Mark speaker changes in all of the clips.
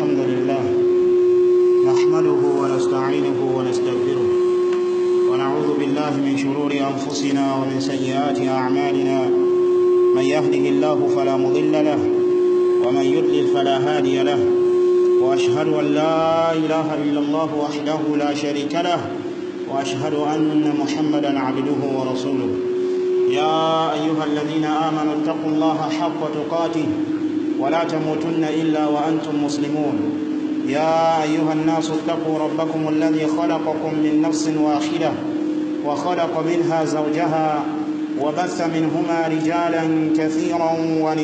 Speaker 1: الحمد لله نحمده ونستعينه ونستغفره ونعوذ بالله من شرور أنفسنا ومن سيئات أعمالنا من يهده الله فلا مضل له ومن يضلل فلا هادي له وأشهد أن لا إله إلا الله وحده لا شريك له وأشهد أن محمدا عبده ورسوله يا أيها الذين آمنوا اتقوا الله حق تقاته ولا تموتن إلا وأنتم مسلمون يا أيها الناس اتقوا ربكم الذي خلقكم من نفس واحدة وخلق منها زوجها وبث منهما رجالا كثيرا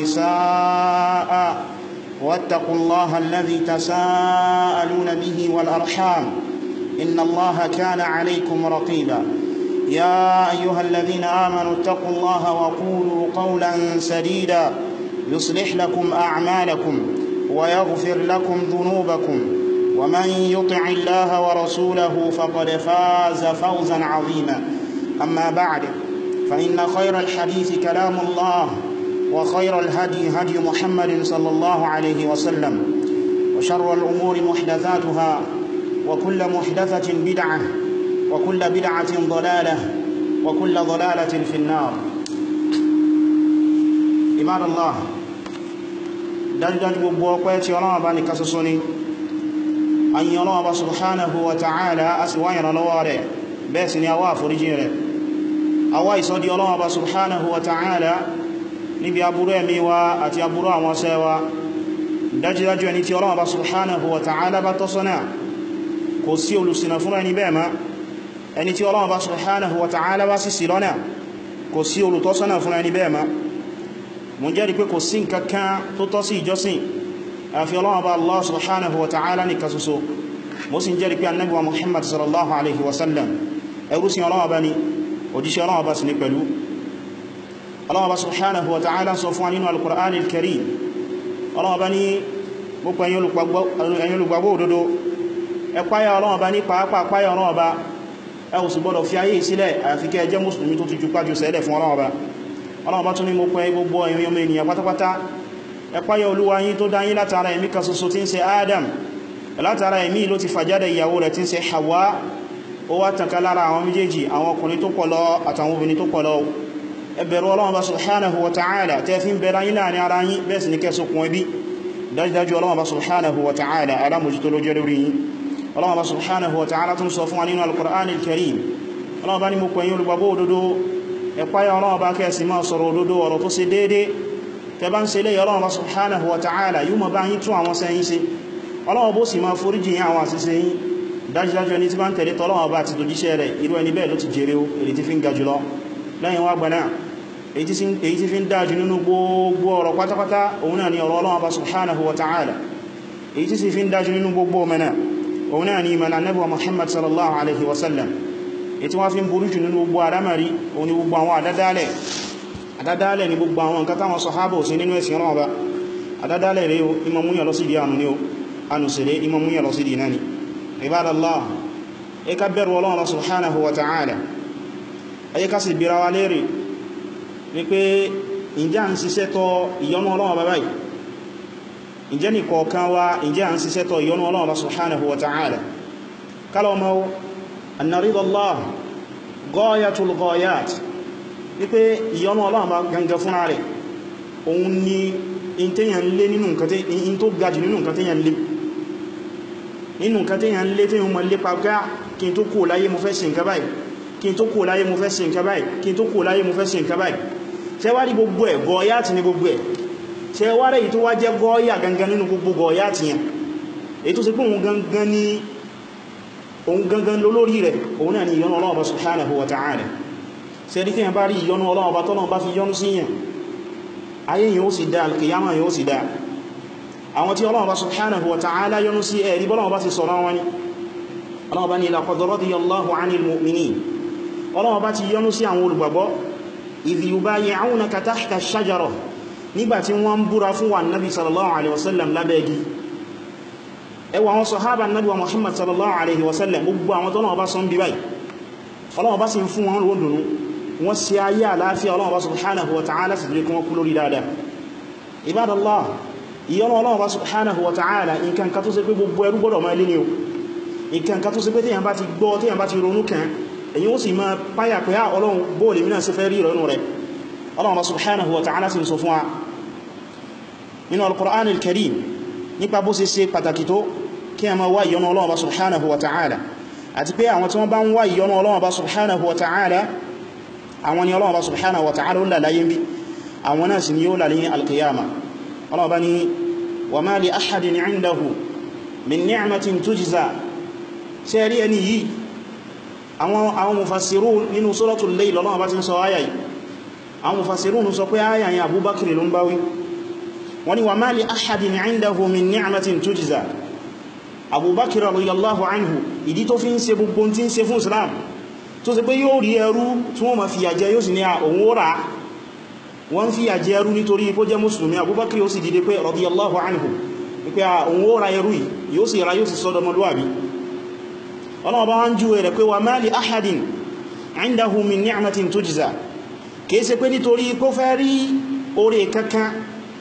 Speaker 1: ونساء واتقوا الله الذي تساءلون به والأرحام إن الله كان عليكم رقيبا يا أيها الذين آمنوا اتقوا الله وقولوا قولا سديدا يصلح لكم أعمالكم ويغفر لكم ذنوبكم ومن يطع الله ورسوله فقد فاز فوزا عظيما أما بعد فإن خير الحديث كلام الله وخير الهدي هدي محمد صلى الله عليه وسلم وشر الأمور محدثاتها وكل محدثة بدعة وكل بدعة ضلالة وكل ضلالة في النار عباد الله dájúdájú gbogbo ọpẹ́ tí Ọlọ́run bá ní ká ṣoṣo ni ayin Ọlọ́run bá subhanahu wa ta'ala a sì wá ìrànlọ́wọ́ rẹ̀ bẹ́ẹ̀ sì ni a wá àforíjì rẹ̀ a wá ìsọ́dí Ọlọ́run bá subhanahu wa ta'ala níbi aburú ẹ̀mí wa àti aburú àwọn ṣẹ́ wa dájúdájú ẹni tí Ọlọ́run bá subhanahu wa ta'ala bá tọ́ sọ́nà kò sí olùṣìnà fún ẹni bẹ́ẹ̀ ma ẹni tí Ọlọ́run bá subhanahu wa ta'ala bá sì ṣì lọ́nà kò sí olùtọ́sọ́nà fún ẹni bẹ́ẹ̀ ma mo jẹ́rìí pé kò sí nǹkankan tó tọ́ sí ìjọsìn àfi Ọlọ́run bá Allah subhanahu wa ta'ala nìkan ṣoṣo mo sì jẹ́rìí pé Ànábì wa Muhammad sallallahu alaihi wasallam ẹrú sí Ọlọ́run bá ní òjíṣẹ́ Ọlọ́run bá sì ní pẹ̀lú Ọlọ́run bá subhanahu wa ta'ala sọ fún wa nínú al-Qur'an al-Karim Ọlọ́run bá ní gbogbo ẹ̀yin olùgbàgbọ́ òdodo ẹ páyà Ọlọ́run bá ní pàápàá páyà Ọlọ́run bá ẹ ò sì gbọdọ̀ fi ayé sílẹ̀ àfi kẹ́ jẹ́ mùsùlùmí tó ti ju pájú sẹ́lẹ̀ fún Ọlọ́run bá Ọlọ́run bá tún ní mo pẹ́ gbogbo ẹ̀yin ọmọ ènìyàn pátápátá ẹ páyà Olúwa yín tó dá yín látara ẹ̀mí kan ṣoṣo tí ń ṣe Adam látara ẹ̀mí ló ti fàjáde ìyàwó rẹ̀ tí ń ṣe Hawa ó wá tànká lára àwọn méjèèjì àwọn ọkùnrin tó pọ̀ lọ àtàwọn obìnrin tó pọ̀ lọ ẹ bẹ̀rù Ọlọ́run bá subhanahu wa ta'ala tẹ́ fi ń bẹ̀rẹ̀ yín láàrin ara yín bẹ́ẹ̀ sì ní kẹ́ sókun ẹbí dájúdájú Ọlọ́run bá subhanahu wa ta'ala alámòjútó ló jẹ́ lórí yín Ọlọ́run bá subhanahu wa ta'ala tún sọ fún wa nínú al-Qur'an al-Karim Ọlọ́run bá ní mo pẹ̀yìn olùgbàgbọ́ òdodo ẹ páyà Ọlọ́run bá kẹ́ẹ̀sì máa sọ̀rọ̀ òdodo ọ̀rọ̀ tó ṣe déédé tẹ́ bá ń ṣe léyìn Ọlọ́run bá subhanahu wa ta'ala yóò máa bá yín tún àwọn sẹ́yìn ṣe Ọlọ́run bó sì máa foríjì yín àwọn àṣìṣe yín dájúdájú ẹni tí bá ń tẹ̀lé tọ́lọ́run bá ti tòjíṣẹ́ rẹ̀ irú ẹni bẹ́ẹ̀ ló ti jèrè o èyí tí fi ń ga jùlọ lẹ́yìn wá gbaná èyí tí fi ń dájú nínú gbogbo ọ̀rọ̀ pátápátá òun náà ni ọ̀rọ̀ Ọlọ́run bá subhanahu wa ta'ala èyí tí sì fi ń dájú nínú gbogbo mẹ́nà òun náà ni ìmọ̀nà Ànábì wa Muhammad sallallahu alaihi wasallam èyí tí wọ́n fi ń burú jù nínú gbogbo àdámàrí òun ni gbogbo àwọn àdádálẹ̀ ni gbogbo àwọn nǹkan táwọn sàhábà sí nínú ẹ̀sìn Ọlọ́run bá àdádálẹ̀ rẹ̀ ìmọ̀ múyàn lọ sí di ànú ni ó ànùsẹ̀rẹ̀ ìmọ̀ múyàn lọ sí di náà ni ibadallah ẹ ká bẹ̀rù Ọlọ́run subhanahu wa ta'ala ẹ ká sì bira wa lérè wípé ǹjẹ́ à ń ṣiṣẹ́ tọ ìyọ́nú Ọlọ́run bá báyìí ǹjẹ́ ní kọ̀ọ̀kan wa ǹjẹ́ à ń ṣiṣẹ́ tọ ìyọ́nú Ọlọ́run subhanahu wa ta'ala kálọ̀ mọ́ anna ridha Allah ghayatul ghayat wípé ìyọ́nú Ọlọ́run bá gangan fúnra rẹ̀ òun ni in tẹ́yàn lé nínú nǹkan in tó gajù nínú nǹkan tẹ́yàn lé tẹ́yàn mọ́ lépa gá kí n tó kó láyé mo fẹ́ ṣe nǹkan báyìí kí n tó kó láyé mo fẹ́ ṣe nǹkan báyìí kí n tó kó láyé mo fẹ́ ṣe nǹkan báyìí ṣe wá rí gbogbo ẹ̀ gọ́ọ̀yàtì ní gbogbo ẹ̀ ṣe wá rẹ̀ yìí tó wá jẹ́ gọ́ọ̀yà gangan nínú gbogbo gọ́ọ̀yàtì yẹn èyí tó sì pé òun gangan lólórí rẹ̀ òun náà ni ìyọ́nú Ọlọ́run subhanahu wa ta'ala ṣe rí tíyàn bá rí ìyọ́nú Ọlọ́run tọ́lọ́run bá fi yọ́nú sí yẹn ayé yìí ó sì dá alkiyama yìí ó sì dá àwọn tí Ọlọ́run subhanahu wa ta'ala yọ́nú sí ẹ̀rí bọ́lọ́run bá ti sọ̀rọ̀ wọn ni Ọlọ́run bá ní laqad radiyallahu 'anil mu'minin Ọlọ́run bá ti yọ́nú sí àwọn olùgbàgbọ́ idh yubayi'unaka tahta ash-shajara nígbàtí wọ́n ń búra fún wa nabi sallallahu alaihi wasallam lábẹ́gi ẹwà àwọn sahaba nabi wa Muhammad sallallahu alaihi wasallam gbogbo àwọn tọ́lọ́run bá sọ ń bí báyìí Ọlọ́run bá sì ń fún wọn ròdùnú wọ́n sí ayé àláfíà Ọlọ́run bá subhanahu wa ta'ala sì lè kún wọn kú lórí dáadáa ibadallah ìyọ́nú Ọlọ́run bá subhanahu wa ta'ala nǹkan kan tó ṣe pé gbogbo ẹrú gbọ́dọ̀ máa lé ní o nǹkan kan tó ṣe pé téèyàn bá ti gbọ́ téèyàn bá ti ronú kan èyí ó sì máa páyà pé Ọlọ́run bóòlì mìíràn sí fẹ́ rí ìrọ̀nù rẹ̀ Ọlọ́run bá subhanahu wa ta'ala sì ń sọ fún wa nínú al-Qur'an al-Karim nípa bó ṣe pàtàkì tó kí a máa wá ìyọ́nú Ọlọ́run bá subhanahu wa ta'ala àti pé àwọn tí wọ́n bá ń wá ìyọ́nú Ọlọ́run bá subhanahu wa ta'ala àwọn ni Ọlọ́run bá subhanahu wa ta'ala ó là láyé bí àwọn náà sì ni yóò là ní al-qiyama Ọlọ́run bá ní wa ma li ahadin 'indahu min ni'matin tujza ṣe rí ẹni yìí àwọn mufassirun nínú suratul Layl Ọlọ́run bá ti ń sọ áyà yìí àwọn mufassirun sọ pé áyà yìí Abubakar ló ń báwí wọ́n ní wa ma li ahadin 'indahu min ni'matin tujza Abubakar radiyallahu anhu ìdí tó fi ń ṣe gbogbo tí ń ṣe fún Islam tó ṣe pé yóò rí ẹrú tí wọ́n ma fi àjẹ yóò sì ní òun ó rà wọ́n fi àjẹ ẹrú nítorí kó jẹ́ mùsùlùmí Abubakar yóò sì dìde pé radiyallahu anhu pé òun ó ra ẹrú yóò sì ra yóò sì sọ́dọ̀ ọmọlúwàbí Ọlọ́run bá wọ́n jú rẹ̀ pé wa ma li ahadin 'indahu min ni'matin tujza kìí ṣe pé nítorí kó fẹ́ rí oore kankan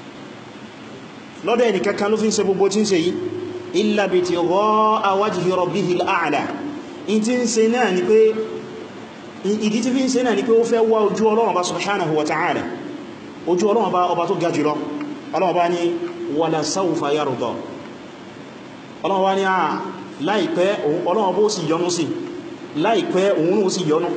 Speaker 1: lọ́dọ̀ ẹni kankan ló fi ń ṣe gbogbo tí ń ṣe yìí illa bitigha'a wajhi rabbihil a'la in tí ń ṣe náà ni pé ìdí tí fi ń ṣe náà ni pé ó fẹ́ wá ojú Ọlọ́run bá subhanahu wa ta'ala ojú Ọlọ́run bá ọba tó ga jùlọ Ọlọ́run bá ní wala sawfa yarda Ọlọ́run bá ní láìpẹ́ Ọlọ́run bó sì yọ́nú sí láìpẹ́ òun ó sì yọ́nú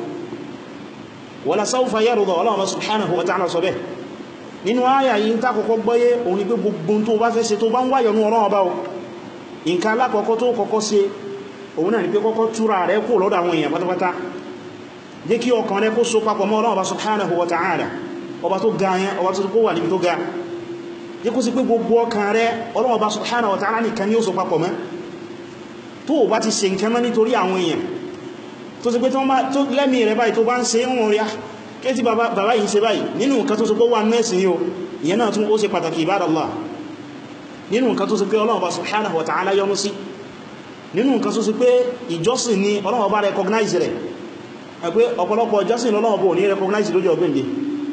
Speaker 1: wala sawfa yarda Ọlọ́run bá subhanahu wa ta'ala sọ bẹ́ẹ̀ nínú àyà yìí tá kọ́kọ́ gbọ́yé òun ni pé gbogbo tó bá fẹ́ ṣe tó bá ń wá yọ́nú Ọlọ́run bá o nǹkan alákọ̀ọ́kọ́ tó kọ́kọ́ ṣe òun náà ni pé kọ́kọ́ túra rẹ̀ kó lọ́dọ̀ àwọn èèyàn pátápátá jẹ́ kí ọkàn rẹ̀ kó so papọ̀ mọ́ Ọlọ́run Ọba subhanahu wa ta'ala ọba tó ga yẹn ọba tó kó wà níbi tó ga jẹ́ kó sí pé gbogbo ọkàn rẹ̀ Ọlọ́run Ọba subhanahu wa ta'ala nìkan ni ó so papọ̀ mọ́ tó bá ti ṣe nǹkan mọ́ nítorí àwọn èèyàn tó sì pé tó lẹ́mí rẹ̀ báyìí tó bá ń ṣe ń rí kí tí bàbá yìí ṣe báyìí nínú nǹkan tó sì pé wà mẹ́sìn yóò ìyẹn náà tún ó ṣe pàtàkì ibadallah nínú nǹkan tó sì pé Ọlọ́run Ọba subhanahu wa ta'ala yọ́nú sí nínú nǹkan tó sì pé ìjọsìn ni Ọlọ́run Ọba recognize rẹ̀ ẹgbẹ́ ọ̀pọ̀lọpọ̀ ìjọsìn Ọlọ́run Ọba ò ní recognize lójú ọgbẹ̀ndẹ̀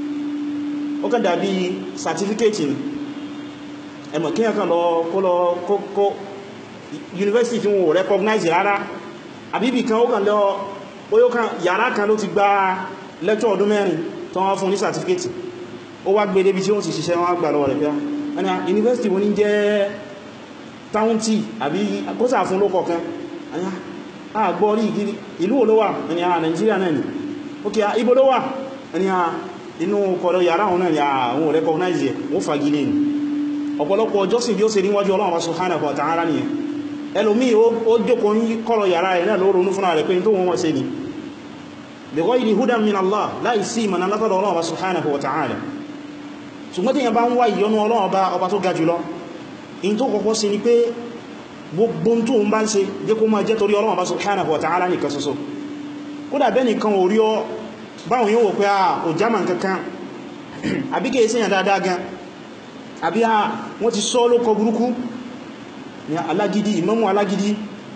Speaker 1: ó kàn dàbí certificate ni ẹmọ̀ kí ẹ̀kan lọ kó university tí wọ́n recognize rárá àbíbì kan ó kàn lọ bóyó kan yàrá kan ló ti gba lecture ọdún mẹ́rin tó wọ́n fún ní certificate ó wá gbé débi tí ó ti ṣiṣẹ́ wọ́n gbà lọ rẹ̀ pẹ́ university wọ́n ní jẹ́ táúntì àbí kóṣà fún ló kọ̀ọ̀kan àgbọ́ orí ìlú olówà ẹni Nàìjíríà náà ni ok ibo ló wà ẹni inú kọ̀lọ̀ yàrá wọn náà ni àwọn recognize ẹ̀ wọ́n fagilé ni ọ̀pọ̀lọpọ̀ ọjọ́sìn bí ó ṣe níwájú Ọlọ́run subhanahu wa ta'ala ni ẹlòmí ó jókòó ní kọ̀lọ̀ yàrá ẹ̀ náà ló ronú fúnra rẹ̀ pé tó wọ́n ṣe ni bighayri hudan min Allah láì sí ìmọ̀nà látọ̀dọ̀ Ọlọ́run subhanahu wa ta'ala ṣùgbọ́n tí yẹn bá ń wá ìyọ́nú Ọlọ́run ọba tó ga jùlọ in tó kọ́kọ́ sí ni pé gbogbo tó ń bá ń ṣe jẹ́ kó máa jẹ́ torí Ọlọ́run bá subhanahu wa ta'ala nìkan ṣoṣo kódà bẹ́ẹ̀ nìkan ò rí ọ báwọn yóò wò pé ò jámà kankan àbí kèé sí yàn dáadáa gan àbí wọ́n ti sọ lókọ burúkú ní alágídí ìmámù alágídí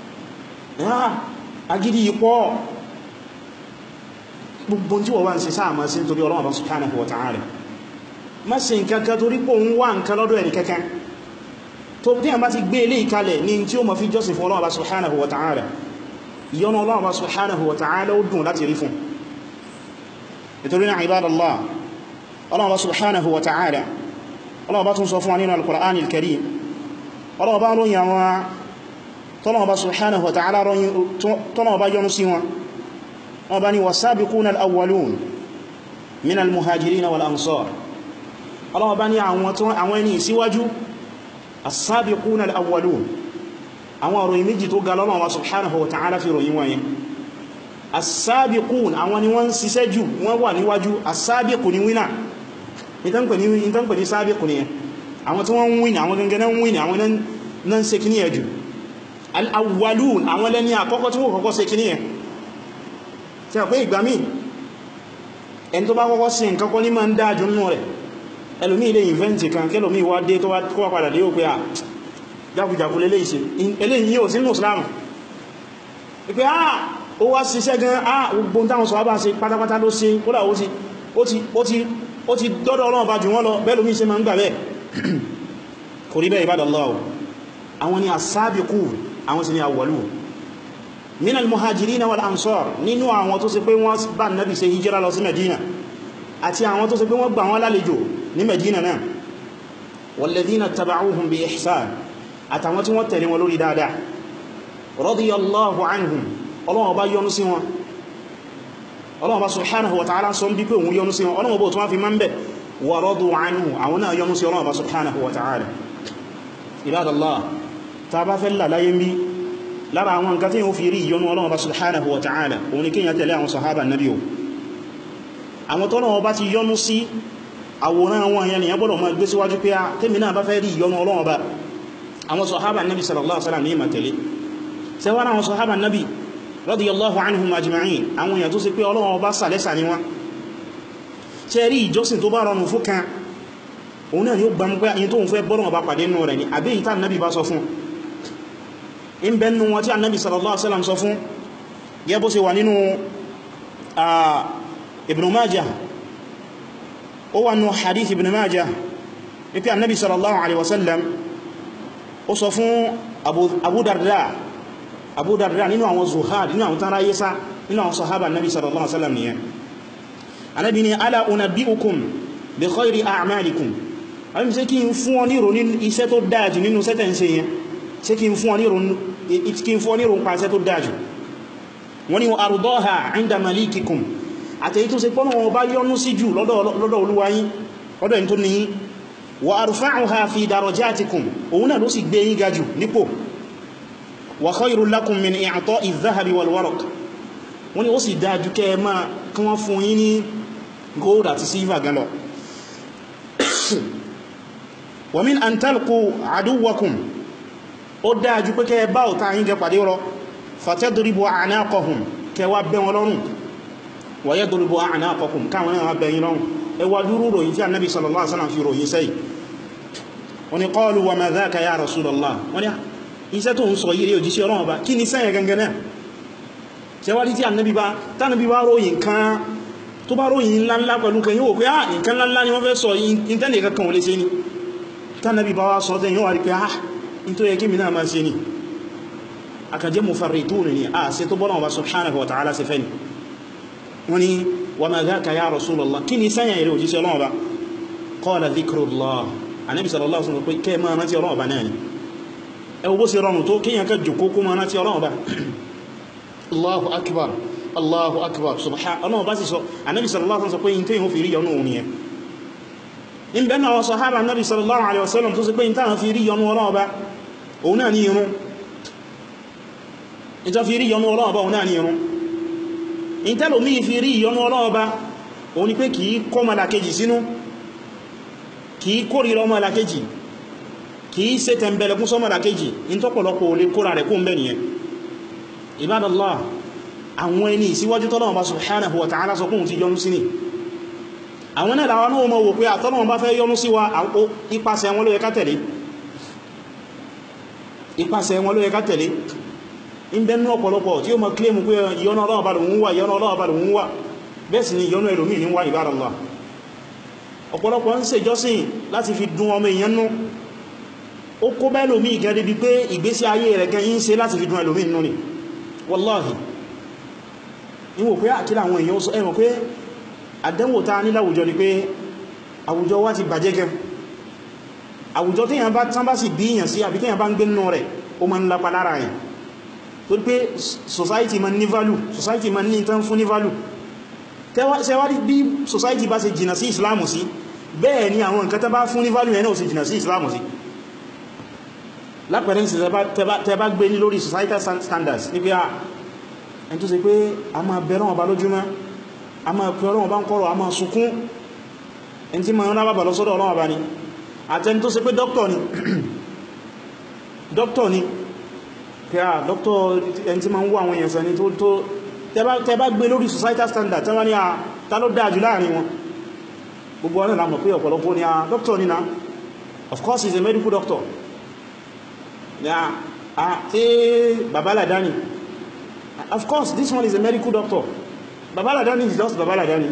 Speaker 1: agídí ipọ́ gbogbo tí wọ́n wá ń ṣe sáà máa sí torí Ọlọ́run bá subhanahu wa ta'ala má ṣe nǹkankan torí pé òun wá nǹkan lọ́dọ̀ ẹni kankan tó tí a bá ti gbé ilé ìkalẹ̀ ní tí ó ma fi jọ́sìn fún Ọlọ́run subhanahu wa ta'ala ìyọ́nú Ọlọ́run subhanahu wa ta'ala ó dùn láti rí fún nítorí náà ibadallah Ọlọ́run subhanahu wa ta'ala Ọlọ́run bá tún sọ fún wa nínú al-Qur'an al-Karim Ọlọ́run bá ròyìn àwọn tọ́lọ́run subhanahu wa ta'ala tọ́lọ́run bá yọ́nú sí wọn wọ́n bá ní was-sabiquna al-awwalun min al-muhajirin wal-ansar Ọlọ́run bá ní àwọn ẹni síwájú as-sabiquna al-awwalun àwọn ọ̀rọ̀ méjì tó ga lọ́nà wa subhanahu wa ta'ala fi ròyìn wọ́n yẹn as-sabiqun àwọn ni wọ́n ṣiṣẹ́ jù wọ́n wà níwájú as-sabiqu ni wínà ìtànkpẹ̀ ní sabiqu ni àwọn tí wọ́n ń wínà àwọn gangan ń wínà àwọn nan ṣe kíní ẹjù al-awwalun àwọn lẹ́ni àkọ́kọ́ tí wọ́n kọ́kọ́ ṣe kíní ẹ tí a pé ìgbà míì ẹni tó bá kọ́kọ́ sí nǹkan kọ́ ní ma ń dájú nínú rẹ̀ ẹlòmí ilé ìvẹ́ntì kan kẹlòmí wá dé tó wá padà dé ó pé jákùjákù lélé ìṣe eléyìí yíò sínú Ìsìlámù ìpé ó wá ṣiṣẹ́ gan gbogbo táwọn sọ bá ṣe pátápátá ló ṣe kódà ó ti dọ́dọ̀ Ọlọ́run bá jù wọ́n lọ bẹ́lòmí ṣe ma ń gbà bẹ́ẹ̀ kò rí bẹ́ẹ̀ ibadallah àwọn ni as-sabiqun àwọn sì ni awwalun min al-muhajirin wal ansar nínú àwọn tó ṣe pé wọ́n bá Nabi ṣe hijira lọ sí Medina àti àwọn tó ṣe pé wọ́n gbà wọ́n lálejò ní Medina náà walladhina taba'uhum bi ihsan àtàwọn tí wọ́n tẹ̀lé wọn lórí dáadáa radiyallahu anhum Ọlọ́run bá yọ́nú sí wọn Ọlọ́run bá subhanahu wa ta'ala sọ bí pé òun yọ́nú sí wọn Ọlọ́run bó tó wá fi máa ń bẹ̀ wa radu anhu àwọn náà yọ́nú sí Ọlọ́run bá subhanahu wa ta'ala ibadallah ta bá fẹ́ láyé bí lára àwọn nǹkan tí yíò fi rí ìyọ́nú Ọlọ́run bá subhanahu wa ta'ala òun ni kíyàn tẹ̀lé àwọn sahaba nabi o àwọn tọ́lọ́run bá ti yọ́nú sí àwòrán wọn yẹn nìyàn gbọ́dọ̀ máa gbé síwájú pé tèmi náà bá fẹ́ rí ìyọ́nú Ọlọ́run bá àwọn sahaba nabi sallallahu alaihi wasallam ní ìmà tẹ̀lé sẹ́wọ́n àwọn sahaba nabi radiyallahu anhum ajma'in àwọn èèyàn tó sì pé Ọlọ́run bá sàlẹ́sà ní wọn ṣe rí ìjọsìn tó bá rọrùn fún kan òun náà ni ó gbá mú pé àyí tó ń fẹ́ bọ́lọ̀ bá pàdé nù rẹ̀ ni àbí ìta annabi bá sọ fún in bẹnu wọn tí annabi sallallahu alaihi wasallam sọ fún gẹ́ bó ṣe wà nínú Ibn Majah ó wà nínú hadith Ibn Majah wípé annabi sallallahu alaihi wasallam ó sọ fún Abu Darda nínú àwọn zuhad nínú àwọn tán ráyé sá nínú àwọn sahaba annabi sallallahu alaihi wasallam nìyẹn annabi ni ala unabbi'ukum bi khayri a'malikum àwọn ṣé kí n fún ọ ní ìròyìn iṣẹ́ tó dájú nínú sẹ́tẹ̀ ń ṣe yẹn ṣé kí n fún ọ ní ìròyìn pa iṣẹ́ tó dájú wọ́n ni wa ardaha 'inda malikikum àtẹ́yí tó ṣe pọ́nà wọn bá yọ́nú sí jù lọ́dọ̀ Olúwa yín lọ́dọ̀ ẹni tó ní yín wa arfa'uha fi darajatikum òun náà ló sì gbé yín gajù nípò wa khayrun lakum min i'ta'i adh-dhahabi wal waraq wọ́n ni ó sì dájú kẹ́ máa kí wọ́n fún yín ní gold àti silver gan lọ wa min an talqu aduwakum ó dájú pé kẹ́ bá ọ̀tá yín jẹ pàdé rọ fatadribu a'naqahum kẹ́ wá bẹ́ wọn lọ́rùn wa yadribu a'naqakum káwọn náà bẹ́ yín lọ́rùn ẹ wá dúró ròyìn tí annabi sallallahu alaihi wasallam fi ròyìn sẹ́yìn wọ́n ni qalu wa ma dhaka ya rasulallah wọ́n ni iṣẹ́ tó ń sọ yìí rí òjíṣẹ́ Ọlọ́run bá kí ni sẹ́yìn gangan náà ṣe wá rí tí annabi bá ròyìn kan tó bá ròyìn ńláńlá pẹ̀lú kan yíò pé nǹkan ńláńlá ni wọ́n fẹ́ sọ ìntẹ́nì kankan wọlé ṣe ni tánàbí bá wá sọ tẹ́ yíò wà rí pé in tó yẹ kí mi náà máa ṣe ni akàjẹ́ mufarritun ni a ṣe tó bọ́nà wa subhanahu wa ta'ala ṣe fẹ́ ni wọ́n ni wa ma dhaka ya rasulallah kí ni sẹ́yìn èrè òjíṣẹ́ Ọlọ́run ba qala dhikrullah Ànábì sallallahu alaihi wasallam pé kẹ́ máa rántí Ọlọ́run ba náà ni ẹwọ bó ṣe rọrùn tó kíyàn ká jòkó kó máa rántí Ọlọ́run ba Allahu akbar Allahu akbar subhanallah bá sì sọ Ànábì sallallahu alaihi wasallam sọ pé in tẹ́yìn ó fi rí yọnú òun yẹn in bẹ́ẹ̀ náà sàhábà Ànábì sallallahu alaihi wasallam tó sì pé in tàà fi rí yọnú Ọlọ́run bá òun náà ní irun ìjọ fi rí yọnú Ọlọ́run bá òun náà ní irun in tẹ́lò mí fi rí yọnú Ọlọ́run bá òun ni pé kìí kọ́ malakeji sínú kìí kórìíra malakeji kìí ṣe tẹ̀mbẹ̀lẹ̀kún sọ malakeji in tọ́pọ̀lọpọ̀ olè kóra rẹ̀ kó ń bẹ́ nìyẹn ibadallah àwọn ẹni ìsíwájú tọ́lọ́wọ́n bá subhanahu wa ta'ala sọ kún ti yọ́nú sí ní àwọn náà láwọn náà mọ̀ wò pé àtọ́lọ́wọ́n bá fẹ́ yọ́nú sí wa ipasẹ̀ wọn ló yẹ ká tẹ̀lé ipasẹ̀ wọn ló yẹ ká tẹ̀lé in bẹ́nu ọ̀pọ̀lọpọ̀ tí ó mọ̀ kílèmù pé ìyọ́nú Ọlọ́run bá lòun wà ìyọ́nú Ọlọ́run bá lòun wà bẹ́ẹ̀ sì ni ìyọ́nú ẹlòmí ní wà ibadallah ọ̀pọ̀lọpọ̀ ń ṣe jọ́sìn láti fi dùn ọmọ èèyàn nú ó kó bẹ́ẹ̀ lòmí ìgẹ́dẹ́ bí pé ìgbésí ayé rẹ̀ gan yí ń ṣe láti fi dùn ẹlòmí nú ni wallahi ìwò pé àkílà àwọn èèyàn sọ ẹ̀mọ̀ pé àdánwò ta ní láwùjọ ni pé àwùjọ wa ti bàjẹ́ gẹn àwùjọ tí yàn bá tán bá sì bí yàn sí àbí tí yàn bá ń gbé nínú rẹ̀ ó ma ń lápa lára yàn tó pé society ma ní value society ma ní tán fún ní value tẹwàá bí society bá ṣe jìnà sí islamu sí bẹ́ẹ̀ ni àwọn nǹkan tẹ́ bá fún ní value yẹn náà ṣe jìnà sí islamu sí lápẹ̀rẹ́ sí tẹ́ bá gbé ní lórí societal standards ní pé ẹni tó ṣe pé a máa bẹ̀rẹ̀ wọn bá lójúmọ́ a máa pẹ̀ ọlọ́wọ́ bá ń kọ́rọ̀ a máa sunkún ẹni tí ma ń rábàbà lọ sọ́dọ̀ ọlọ́wọ́ bá ní àtẹni tó ṣe pé dókítọ̀ ni pé dókítọ̀ ẹni tí ma ń wó àwọn èèyàn sẹni tó tẹ́ bá gbé lórí societal standard tẹ́ bá ní ta ló dáa jù láàrin wọn gbogbo ọ̀nà la mọ̀ pé ọ̀pọ̀lọpọ̀ ni dókítọ̀ ni na of course he's a medical doctor tí babaladani of course this one is a medical doctor babaladani is just babaladani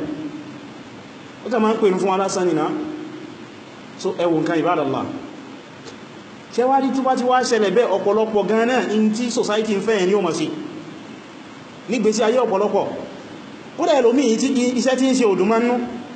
Speaker 1: ó tẹ́ ma ń pè ní fún alásán nìna so ẹwọ nǹkan ibadallah ṣe wá rí tó bá ti wá ṣẹlẹ̀ bẹ́ ọ̀pọ̀lọpọ̀ gan náà in tí society ń fẹ́ ní ó mọ̀ sí nígbésí ayé ọ̀pọ̀lọpọ̀ ó dá ẹlòmí iṣẹ́ tí ń ṣe òdùmánú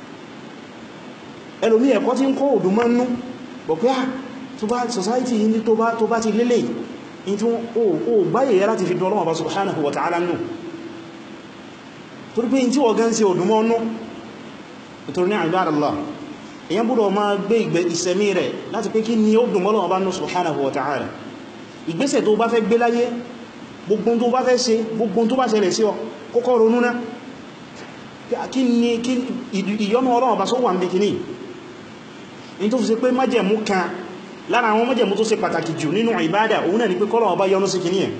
Speaker 1: ẹlòmí ẹ̀kọ́ tí ń kọ́ òdùmánú bọ̀ pé tó bá society ní tó bá ti lélẹ̀ in tí ó báyẹ̀ yẹ láti fi dán Ọlọ́run subhanahu wa ta'ala nù torí pé in tí wọ́n gan ṣe òdùmánú nítorí ní ibadallah èyàn búrò máa gbé ìsẹ̀mí rẹ̀ láti pé kí ni ó dùn Ọlọ́run bá nù subhanahu wa ta'ala ìgbésẹ̀ tó bá fẹ́ gbé láyé gbogbo tó bá fẹ́ ṣe gbogbo tó bá ṣẹlẹ̀ sí ọ kọ́kọ́ ronú náà kí ni ìyọ́nú Ọlọ́run bá sọ wà ń bí kìíní in tó fi ṣe pé májẹ̀mú kan lára àwọn májẹ̀mú tó ṣe pàtàkì jù nínú ìbádà òun náà ni pé k'Ọlọ́run bá yọ́nú sí kìíní yẹn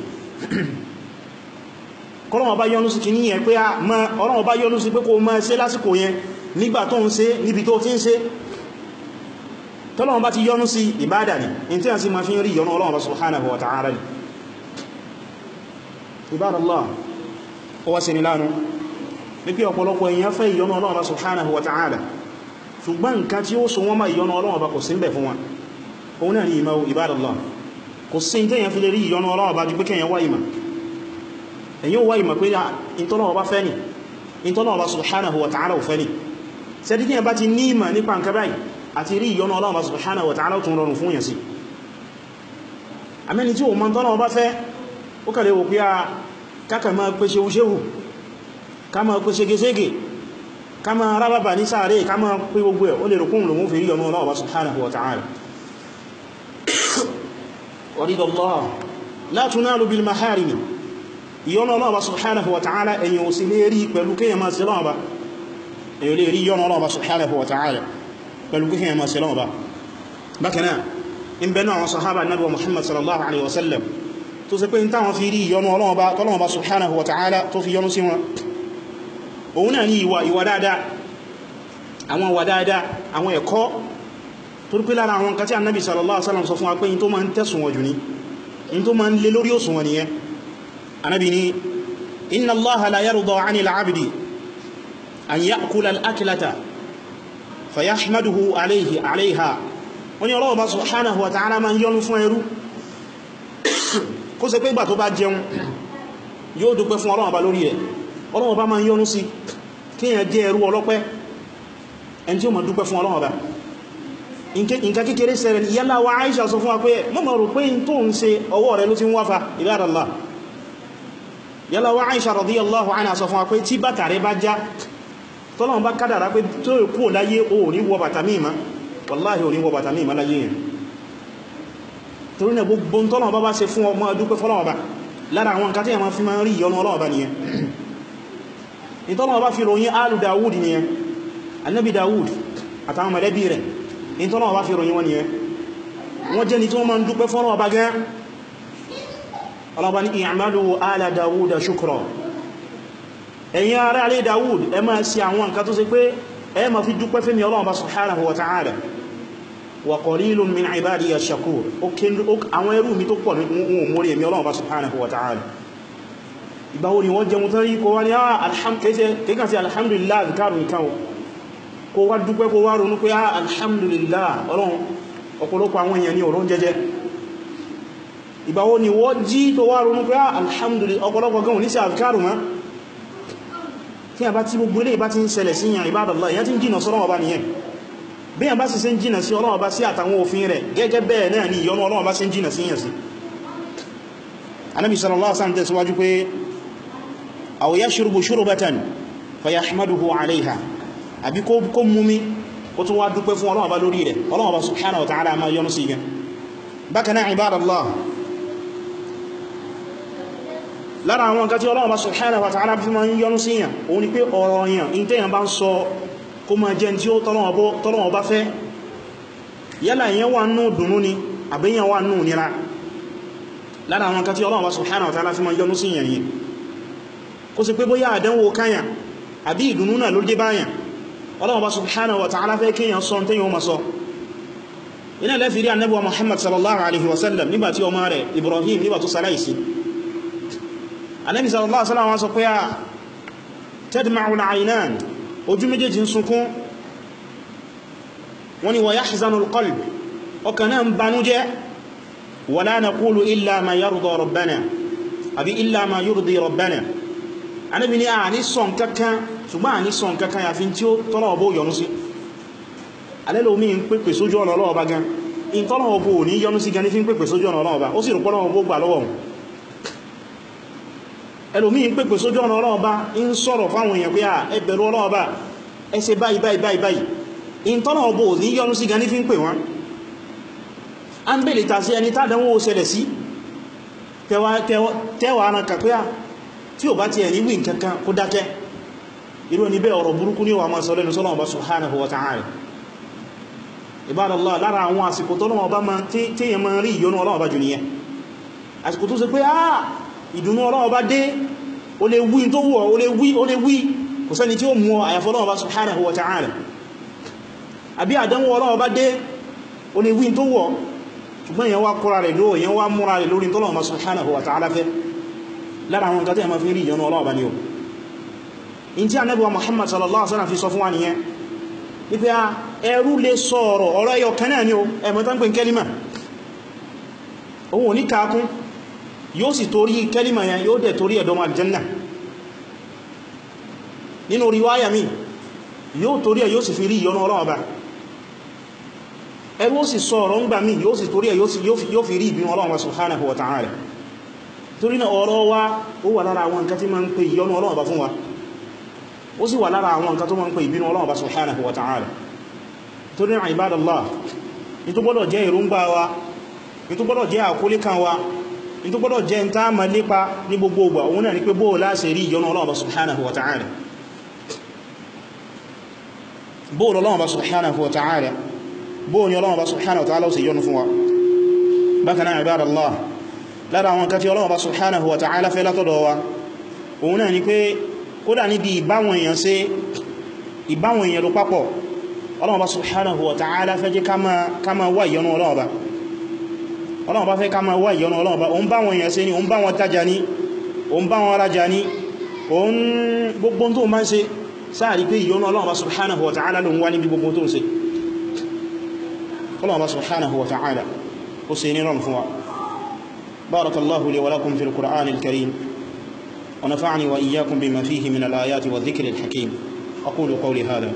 Speaker 1: k'Ọlọ́run bá yọ́nú sí kìíní yẹn pé Ọlọ́run bá yọ́nú sí pé kó máa ṣe lásìkò yẹn nígbà tó ń ṣe níbi tó ti ń ṣe tọ́lọ́run bá ti yọ́nú sí ìbádà ni in tí a sì ma fi ń rí yọ́nú Ọlọ́run subhanahu wa ta'ala ni ibadallah ó wá sí ni lánú ní pé ọ̀pọ̀lọpọ̀ èèyàn fẹ́ ìyọ́nú Ọlọ́run subhanahu wa ta'ala ṣùgbọ́n nǹkan tí ó so wọ́n má ìyọ́nú Ọlọ́run bá kò sí ń bẹ̀ fún wọn òun náà ni ìmọ̀ ibadallah kò sí ní tẹ́yàn fi lè rí ìyọ́nú Ọlọ́run bá ju pé kẹ́yàn wá ìmọ̀ èyí ó wá ìmọ̀ pé ìtọ́lọ́run bá fẹ́ ni ìtọ́lọ́run subhanahu wa ta'ala ò fẹ́ ni sẹ́dí tí a bá ti ní ìmọ̀ nípa nǹkan báyìí àti rí ìyọ́nú Ọlọ́run subhanahu wa ta'ala tún rọrùn fún yẹn sí àmẹ́ni tí ó mọ̀ tọ́lọ́run bá fẹ́ ó kàlẹ̀ wò pé a kákà máa pé ṣeúṣeú ká máa pé ṣegeṣege ká máa rábàbà ní sáré ká máa pé gbogbo ẹ̀ ó lè rùkún lòun fi rí ìyọ́nú Ọlọ́run subhanahu wa ta'ala waridallah la tunalu bil maharimi ìyọ́nú Ọlọ́run subhanahu wa ta'ala ẹ̀yìn ò sí lè rí pẹ̀lú kéyàn máa sí lọ́wọ́ bá èyí lè rí yọ́nà Ọlọ́run subhanahu wa ta'ala pẹ̀lú kíkẹ́ ẹmọ sí lọ́wọ́ bá bákanáà in bẹ̀nà àwọn sahaba nabi wa Muhammad sallallahu alaihi wasallam tó sì pé in táwọn fi rí yọ́nà Ọlọ́run bá subhanahu wa ta'ala tó fi yọ́nú sí wọn òun náà ní ìwà dáadáa àwọn ẹ̀kọ́ tó rí pé lára àwọn nǹkan tí annabi sallallahu alaihi wasallam sọ fún wa pé in tó ma ń tẹ̀sùn wọ̀jù ní in tó ma ń lé lórí òsùn wọn nìyẹn annabi ni inna allaha la yarda 'anil 'abdi an ya'kula al-aklata fayahmaduhu alayha wọ́n ní Ọlọ́run bá subhanahu wa ta'ala ma ń yọ́nú fún ẹrú kó ṣe pé ìgbà tó bá jẹun yóò dúpẹ́ fún Ọlọ́run bá lórí ẹ̀ Ọlọ́run bá ma ń yọ́nú sí kí èyàn jẹ́ ẹrú ọlọ́pẹ́ ẹni tí ó ma dúpẹ́ fún Ọlọ́run bá nǹkan kékeré sẹ́rẹ̀ yálà wa Aisha sọ fún wa pé mọ́mọ̀ rò pé in tó ń ṣe ọwọ́ rẹ̀ ló ti ń wáfa ibadallah yálà wa Aisha radiyallahu anha sọ fún wa pé tí bàtà rẹ̀ bá já tọ́lọ́run bá kádàrá pé tó kú láyé o ní wọ bàtà míì má wallahi o ní wọ bàtà míì má láyé yẹn torí náà gbogbo tọ́lọ́run bá ṣe fún ọmọ dúpẹ́ fọ́lọ́run bá lára àwọn nǹkan tí a ma fi máa rí ìyọ́nú Ọlọ́run bá nìyẹn ìtọ́lọ́run bá fi ròyìn áàlù Dawud nìyẹn annabi Dawud àtàwọn mọ̀lẹ́bí rẹ̀ ìtọ́lọ́run bá fi ròyìn wọn nìyẹn wọ́n jẹ́ ni tí wọ́n máa ń dúpẹ́ fọ́lọ́run bá gẹ́ Ọlọ́run bá ní i'malu ala Dawuda shukra ẹ̀yin ará alẹ́ Dawud ẹ máa ṣe àwọn nǹkan tó ṣe pé ẹ máa fi dúpẹ́ fẹ́mi Ọlọ́run bá subhanahu wa ta'ala wa qalilun min ibadiya ash-shakur àwọn ẹrú mi tó pọ̀ wọn mórí ẹ̀mí Ọlọ́run bá subhanahu wa ta'ala ìgbàwo ni wọ́n jẹun tán rí kó wá ní kéèkàn sí alhamdulillah zikaru nìkan kó wá dúpẹ́ kó wá ronú pé alhamdulillah Ọlọ́run ọ̀pọ̀lọpọ̀ àwọn èèyàn ní ọ̀rọ̀ jẹjẹ ìgbàwo ni wọ́n jí tó wá ronú pé alhamdulillah ọ̀pọ̀lọpọ̀ gan ní sí azkaru mọ́ tí a bá tí gbogbo ilé bá ti ń ṣẹlẹ̀ sí yàn ibadallah ìyá tí ń jìnà sọ́rọ̀ ọba nìyẹn bí a bá sì ṣe ń jìnà sí Ọlọ́run Ọba sí àtàwọn òfin rẹ̀ gẹ́gẹ́ bẹ́ẹ̀ náà ni ìyọ́nú Ọlọ́run Ọba sí ń jìnà sí yàn sí Ànábì sallallahu alaihi wasallam tẹ̀síwájú pé aw yashrubu shurbatan fayahmaduhu alayha àbí kó mumi kó tún wá dúpẹ́ fún Ọlọ́run Ọba lórí rẹ̀ Ọlọ́run Ọba subhanahu wa ta'ala máa yọ́nú sí gan bákan náà ibadallah lára àwọn nǹkan tí Ọlọ́run Ọba subhanahu wa ta'ala fi máa ń yọ́nú sí yàn òun ni pé ọ̀rọ̀ yàn in tẹ́yàn bá ń sọ kó máa jẹ́ tí ó tọ́lọ́run Ọba fẹ́ yálà yẹn wà nù dùnú ni àbíyàn wà nù nira lára àwọn nǹkan tí Ọlọ́run Ọba subhanahu wa ta'ala fi máa ń yọ́nú sí yàn yìí kó sì pé bóyá àdánwò káyàn àbí ìdùnnú náà ló dé báyàn Ọlọ́run Ọba subhanahu wa ta'ala fẹ́ kíyàn sọ tẹ́yàn ó ma sọ iná lẹ́fì rí Ànábì wa Muhammad sallallahu alaihi wasallam nígbàtí ọmọ rẹ̀ Ibrahim nígbà tó ṣaláìsí Ànábì sallallahu alaihi wasallam sọ pé a tadma'u al-'aynan ojú méjèèjì ń sunkún wọ́n ni wa yahzanu al-qalb ọkàn náà ń banújẹ́ wala naqulu illa ma yarda rabbana àbí illa ma yurdi rabbana Ànábì ní a ní sọ nǹkankan ṣùgbọ́n a ní sọ nǹkankan yàfin tí ó tọ́lọ̀wọ̀ bó yọ́nú sí alẹ́lòmí ń pèpè sójú ọ̀nà Ọlọ́run Ọba gan in tọ́lọ̀wọ̀ bó ní yọ́nú sí gan ní fi ń pèpè sójú ọ̀nà Ọlọ́run Ọba ó sì rò pọ́lọ̀wọ̀ bó gbà lọ́wọ́ ẹlòmí ń pèpè sójú ọ̀nà Ọlọ́run Ọba ń sọ̀rọ̀ fáwọn èèyàn pé ẹ bẹ̀rù Ọlọ́run Ọba ẹ ṣe báyìí báyìí báyìí in tọ́lọ̀wọ̀ bó ní yọ́nú sí gan ní fi ń pè wọ́n a ń bèèrè tà sí ẹni tádánwò ṣẹlẹ̀ sí tẹwàá ara kàpẹ́à tí ò bá ti ẹni wí nǹkankan kó dákẹ́ irú ẹni bẹ́ẹ̀ ọ̀rọ̀ burúkú ní wà máa sọ lẹ́nu sọ́lọ́wọ́ bá subhanahu wa ta'ala ibadallah lára àwọn àsìkò tọ́lọ́wọ́ bá máa tí yẹ máa rí ìyọ́nú Ọlọ́run bá jù nìyẹn àsìkò tó ṣe pé ìdùnnú Ọlọ́run bá dé o lè wí tó wọ́ o lè wí kò sẹ́ni tí ó mú àyàfi Ọlọ́run bá subhanahu wa ta'ala àbí àdánwò Ọlọ́run bá dé o lè wí tó wọ́ ṣùgbọ́n èyàn wá kúra rẹ̀ lóò èyàn wá múra rẹ̀ lórí tọ́lọ̀wọ̀ subhanahu wa ta'ala fẹ́ lára àwọn nǹkan tí a ma fi rí ìyọ́nú Ọlọ́run bá ní o in tí Ànábì wa Muhammad sallallahu alaihi wasallam fi sọ fún wa nìyẹn wípé ẹrú lè sọ̀rọ̀ ọ̀rọ̀ ẹyọ kan náà ni o ẹ̀mọ́ta ń pè kẹ́límà òun ò ní kaakún yóò sì torí kẹ́límà yẹn yóò dẹ̀ torí ẹ̀dọ́mọ aljanna nínú riwaya mi yóò torí ẹ̀ yóò sì fi rí ìyọ́nú Ọlọ́run bá ẹrú ó sì sọ ọ̀rọ̀ ń gbà mí yóò sì torí ẹ̀ yóò fi rí ìbínú Ọlọ́run subhanahu wa ta'ala torí náà ọ̀rọ̀ wa ó wà lára àwọn nǹkan tí ma ń pè ìyọ́nú Ọlọ́run bá fún wa ó sì wà lára àwọn nǹkan tó ma ń pè ìbínú Ọlọ́run bá subhanahu wa ta'ala torí náà ibadallah ní tó gbọ́dọ̀ jẹ́ èròǹgbà wa ní tó gbọ́dọ̀ jẹ́ àkólé kan wa ní tó gbọ́dọ̀ jẹ́ ń tá ma lépa ní gbogbo ìgbà òun náà ni pé bóò láṣẹ rí ìyọ́nú Ọlọ́run bá subhanahu wa ta'ala bóò Ọlọ́run bá subhanahu wa ta'ala bóò ni Ọlọ́run bá subhanahu wa ta'ala ó sì yọ́nú fún wa bákan náà ibadallah lára àwọn kan tí Ọlọ́run bá subhanahu wa ta'ala fẹ́ látọ̀dọ̀ wa òun náà ni pé kódà níbi ìbáwọn èèyàn ló papọ̀ Ọlọ́run bá subhanahu wa ta'ala fẹ́ jẹ́ ká máa wá ìyọ́nú Ọlọ́run bá Ọlọ́run bá fẹ́ ká máa wá ìyọ́nú Ọlọ́run bá òun báwọn èèyàn ṣe ni òun bá wọn tajà ní òun bá wọn rajà ní òun gbogbo tó máa ń ṣe sáàrí pé ìyọ́nú Ọlọ́run bá subhanahu wa ta'ala ló ń wá níbi gbogbo tó ń ṣe Ọlọ́run bá subhanahu wa ta'ala ó ṣe ní rọrùn fún wa بارك الله لي ولكم في القرآن الكريم ونفعني وإياكم بما فيه من الآيات والذكر الحكيم أقول قولي هذا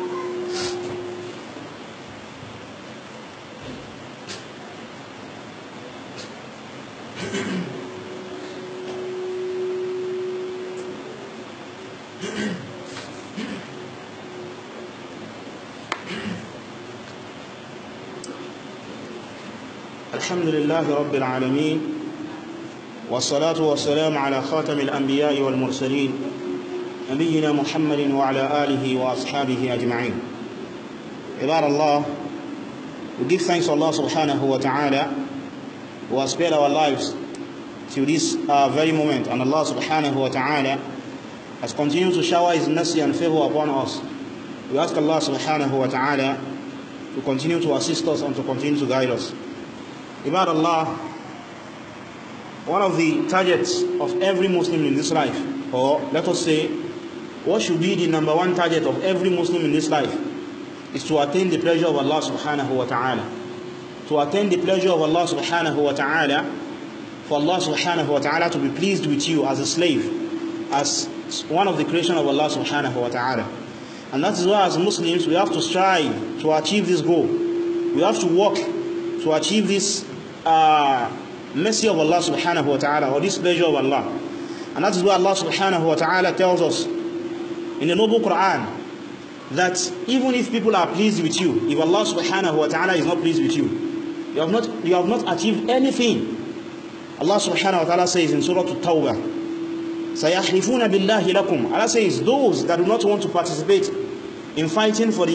Speaker 1: الحمد لله رب العالمين والصلاة والسلام على خاتم الأنبياء والمرسلين نبينا محمد وعلى آله وأصحابه أجمعين عباد Allah, we give thanks to Allah subhanahu wa ta'ala who has spared our lives to this very moment, and Allah subhanahu wa ta'ala has continued to shower His mercy and favor upon us. We ask Allah subhanahu wa ta'ala to continue to assist us and to continue to guide us. Ibad Allah, one of the targets of every Muslim in this life, or let us say, what should be the number one target of every Muslim in this life, is to attain the pleasure of Allah subhanahu wa ta'ala. To attain the pleasure of Allah subhanahu wa ta'ala, for Allah subhanahu wa ta'ala to be pleased with you as a slave, as one of the creation of Allah subhanahu wa ta'ala. And that is why as Muslims we have to strive to achieve this goal. We have to work to achieve this mercy of Allah subhanahu wa ta'ala, or this pleasure of Allah. And that is why Allah subhanahu wa ta'ala tells us in the noble Quran that even if people are pleased with you, if Allah subhanahu wa ta'ala is not pleased with you, you have not achieved anything. Allah subhanahu wa ta'ala says in Surah At-Tawbah, سَيَحْلِفُونَ بِاللَّهِ لَكُمْ. Allah says those that do not want to participate in fighting in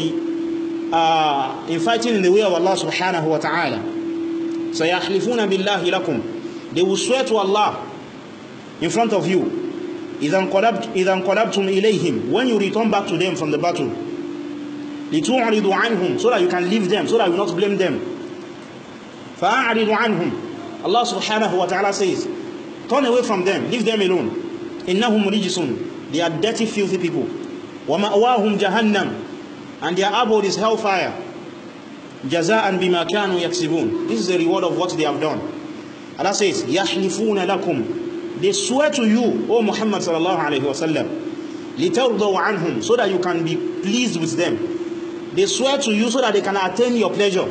Speaker 1: the way of Allah subhanahu wa ta'ala, سَيَحْلِفُونَ بِاللَّهِ لَكُمْ, they will swear to Allah in front of you, إِذَا انْقَلَبْتُمْ إِلَيْهِمْ, when you return back to them from the battle, لِتُعْرِضُوا عَنْهُمْ, so that you can leave them, so that you will not blame them. فَأَعْرِضُوا عَنْهُمْ, Allah subhanahu wa ta'ala says, turn away from them, leave them alone. إِنَّهُمْ رِجِسٌ, they are dirty, filthy people. وَمَأْوَاهُمْ جَهَنَّمْ, and their abode is hellfire. جَزَاءً بِمَا كَانُوا يَكْسِبُونَ, this is the reward of what they have done. Allah says, يَحْلِفُونَ لَكُمْ. They swear to you, O Muhammad sallallahu alayhi wa sallam, لِتَرْضَوْا عَنْهُمْ, so that you can be pleased with them. They swear to you so that they can attain your pleasure.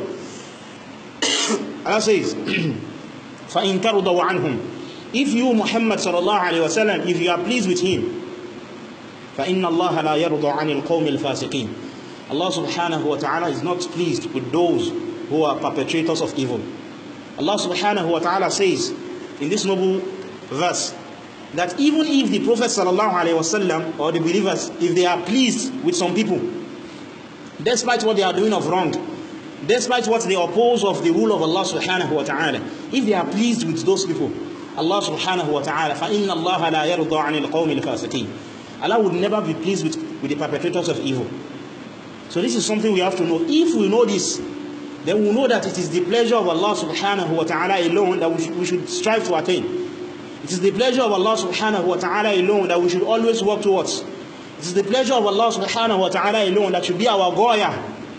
Speaker 1: Allah says, فَإِن تَرْضَوْا عَنْهُمْ. If you, Muhammad sallallahu alayhi wa sallam, if you are pleased with him, فَإِنَّ اللَّهَ لَا يَرْضَى عَنِ الْقَوْمِ الْفَاسِقِينَ. Allah subhanahu wa ta'ala is not pleased with those who are perpetrators of evil. Allah subhanahu wa ta'ala says in this noble verse that even if the Prophet sallallahu alayhi wa sallam or the believers, if they are pleased with some people, despite what they are doing of wrong, despite what they oppose of the rule of Allah subhanahu wa ta'ala, if they are pleased with those people, Allah subhanahu wa ta'ala, فَإِنَّ اللَّهَ لَا يَرْضَى عَنِ الْقَوْمِ الْفَاسِقِينَ. Allah would never be pleased with the perpetrators of evil. So this is something we have to know. If we know this, then we know that it is the pleasure of Allah subhanahu wa ta'ala alone that we should strive to attain. It is the pleasure of Allah subhanahu wa ta'ala alone that we should always work towards. It is the pleasure of Allah subhanahu wa ta'ala alone that should be our goya.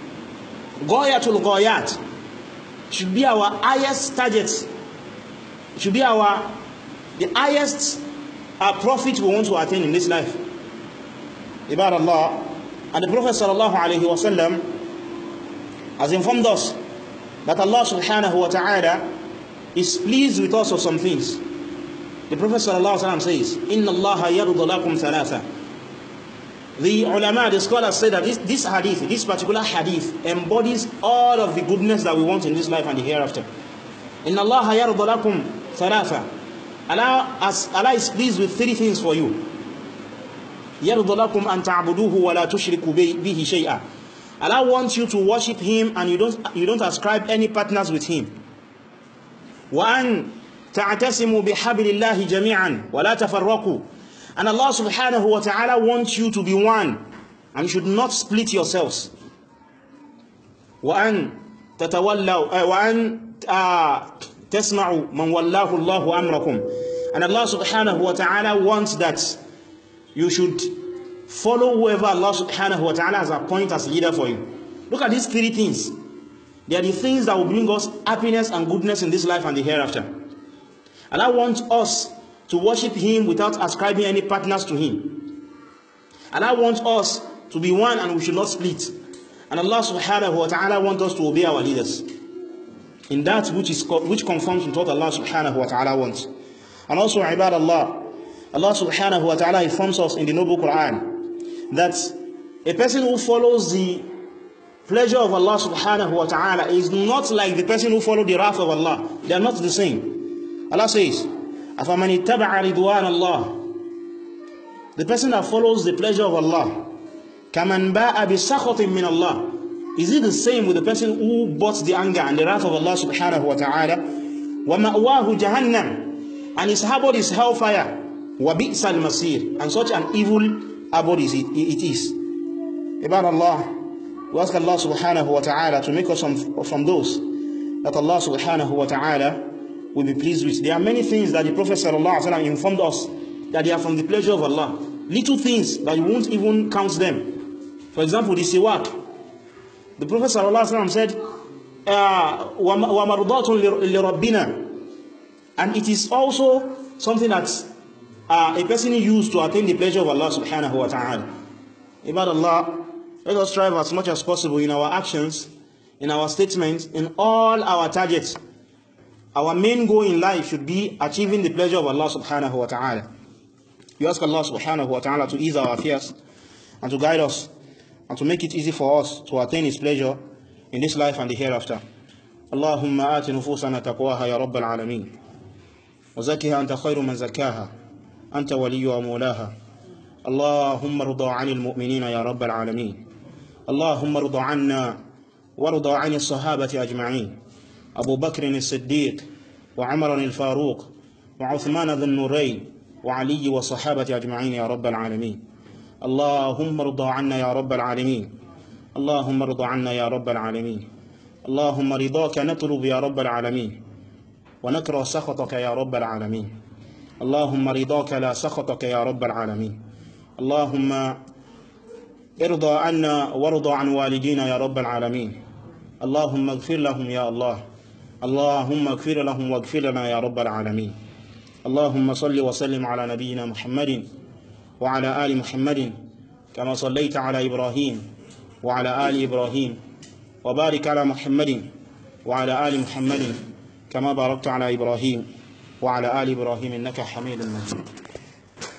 Speaker 1: Goyatul goyat. Should be our highest target. It should be the highest profit we want to attain in this life. Ibad Allah. And the Prophet sallallahu alayhi wa sallam has informed us that Allah subhanahu wa ta'ala is pleased with us of some things. The Prophet sallallahu alayhi wa sallam says, إِنَّ اللَّهَ يَرْضَ لَكُمْ ثَلَاثًا. The ulama, the scholars say that this hadith, this particular hadith, embodies all of the goodness that we want in this life and the hereafter. إِنَّ اللَّهَ يَرْضَ لَكُمْ ثَلَاثًا. Allah is pleased with three things for you. يَرْضَ لَكُمْ أَن تَعْبُدُوهُ وَلَا تُشْرِكُوا بِهِ شَيْئًا. Allah wants you to worship him and you don't ascribe any partners with him. وَأَن تَعْتَسِمُوا بِحَبْلِ اللَّهِ جَمِيعًا وَلَا تَفَرَّقُوا. And Allah subhanahu wa ta'ala wants you to be one and you should not split yourselves. وَأَن تَتَوَلَّوْا وَأَن تَسْمَعُوا مَنْ وَاللَّهُ اللَّهُ أَمْرَكُمْ. And Allah subhanahu wa ta'ala wants that you should follow whoever Allah subhanahu wa ta'ala has appointed as leader for you. Look at these three things. They are the things that will bring us happiness and goodness in this life and the hereafter. Allah wants us to worship him without ascribing any partners to him. Allah wants us to be one and we should not split. And Allah subhanahu wa ta'ala wants us to obey our leaders in that which conforms with what Allah subhanahu wa ta'ala wants. And also, ibad Allah, Allah subhanahu wa ta'ala informs us in the noble Quran that a person who follows the pleasure of Allah subhanahu wa ta'ala is not like the person who follows the wrath of Allah. They are not the same. Allah says, أَفَمَنِ اتَّبَعَ رِضْوَانَ اللَّهِ. The person that follows the pleasure of Allah, كَمَنْ بَاءَ بِسَخَطٍ مِّنَ اللَّهِ. Is it the same with the person who bought the anger and the wrath of Allah subhanahu wa ta'ala? وَمَأْوَاهُ جَهَنَّمْ. And his abode is hellfire. وَبِئْسَ الْمَصِيرُ. And such an evil abode it is. Ibad Allah, we ask Allah subhanahu wa ta'ala to make us from those that Allah subhanahu wa ta'ala will be pleased with. There are many things that the Prophet sallallahu alaihi wasallam informed us that they are from the pleasure of Allah. Little things that you won't even count them. For example, the siwak. The Prophet sallallahu alaihi wasallam said, وَمَرْضَاتٌ لِرَبِّنَا. And it is also something that a person used to attain the pleasure of Allah subhanahu wa ta'ala. Ibad Allah, let us strive as much as possible in our actions, in our statements, in all our targets. Our main goal in life should be achieving the pleasure of Allah subhanahu wa ta'ala. We ask Allah subhanahu wa ta'ala to ease our affairs and to guide us and to make it easy for us to attain his pleasure in this life and the hereafter. Allahumma ati nufusana taqwaha ya rabbal alameen. Wa zakkiha anta khayru man zakkaha. أنت ولي ومولاها. اللهم ارضى عن المؤمنين يا رب العالمين. اللهم ارضى عنا وارضى عن الصحابة أجمعين. أبو بكر الصديق وعمر الفاروق وعثمان ذو النورين وعلي والصحابة أجمعين يا رب العالمين. اللهم ارضى عنا يا رب العالمين. اللهم ارضى عنا يا رب العالمين. اللهم رضاك نطلب يا رب العالمين ونكره سخطك يا رب العالمين. اللهم رضاك لا سخطك يا رب العالمين. اللهم ارضى عنا وارضى عن والدينا يا رب العالمين. اللهم اغفر لهم يا الله اللهم اغفر لهم واغفر لنا يا رب العالمين. اللهم صل وسلم على نبينا محمد وعلى آل محمد كما صليت على إبراهيم وعلى آل إبراهيم، وبارك على محمد وعلى آل محمد كما باركت على إبراهيم وعلى آل إبراهيم إنك حميد مجيد.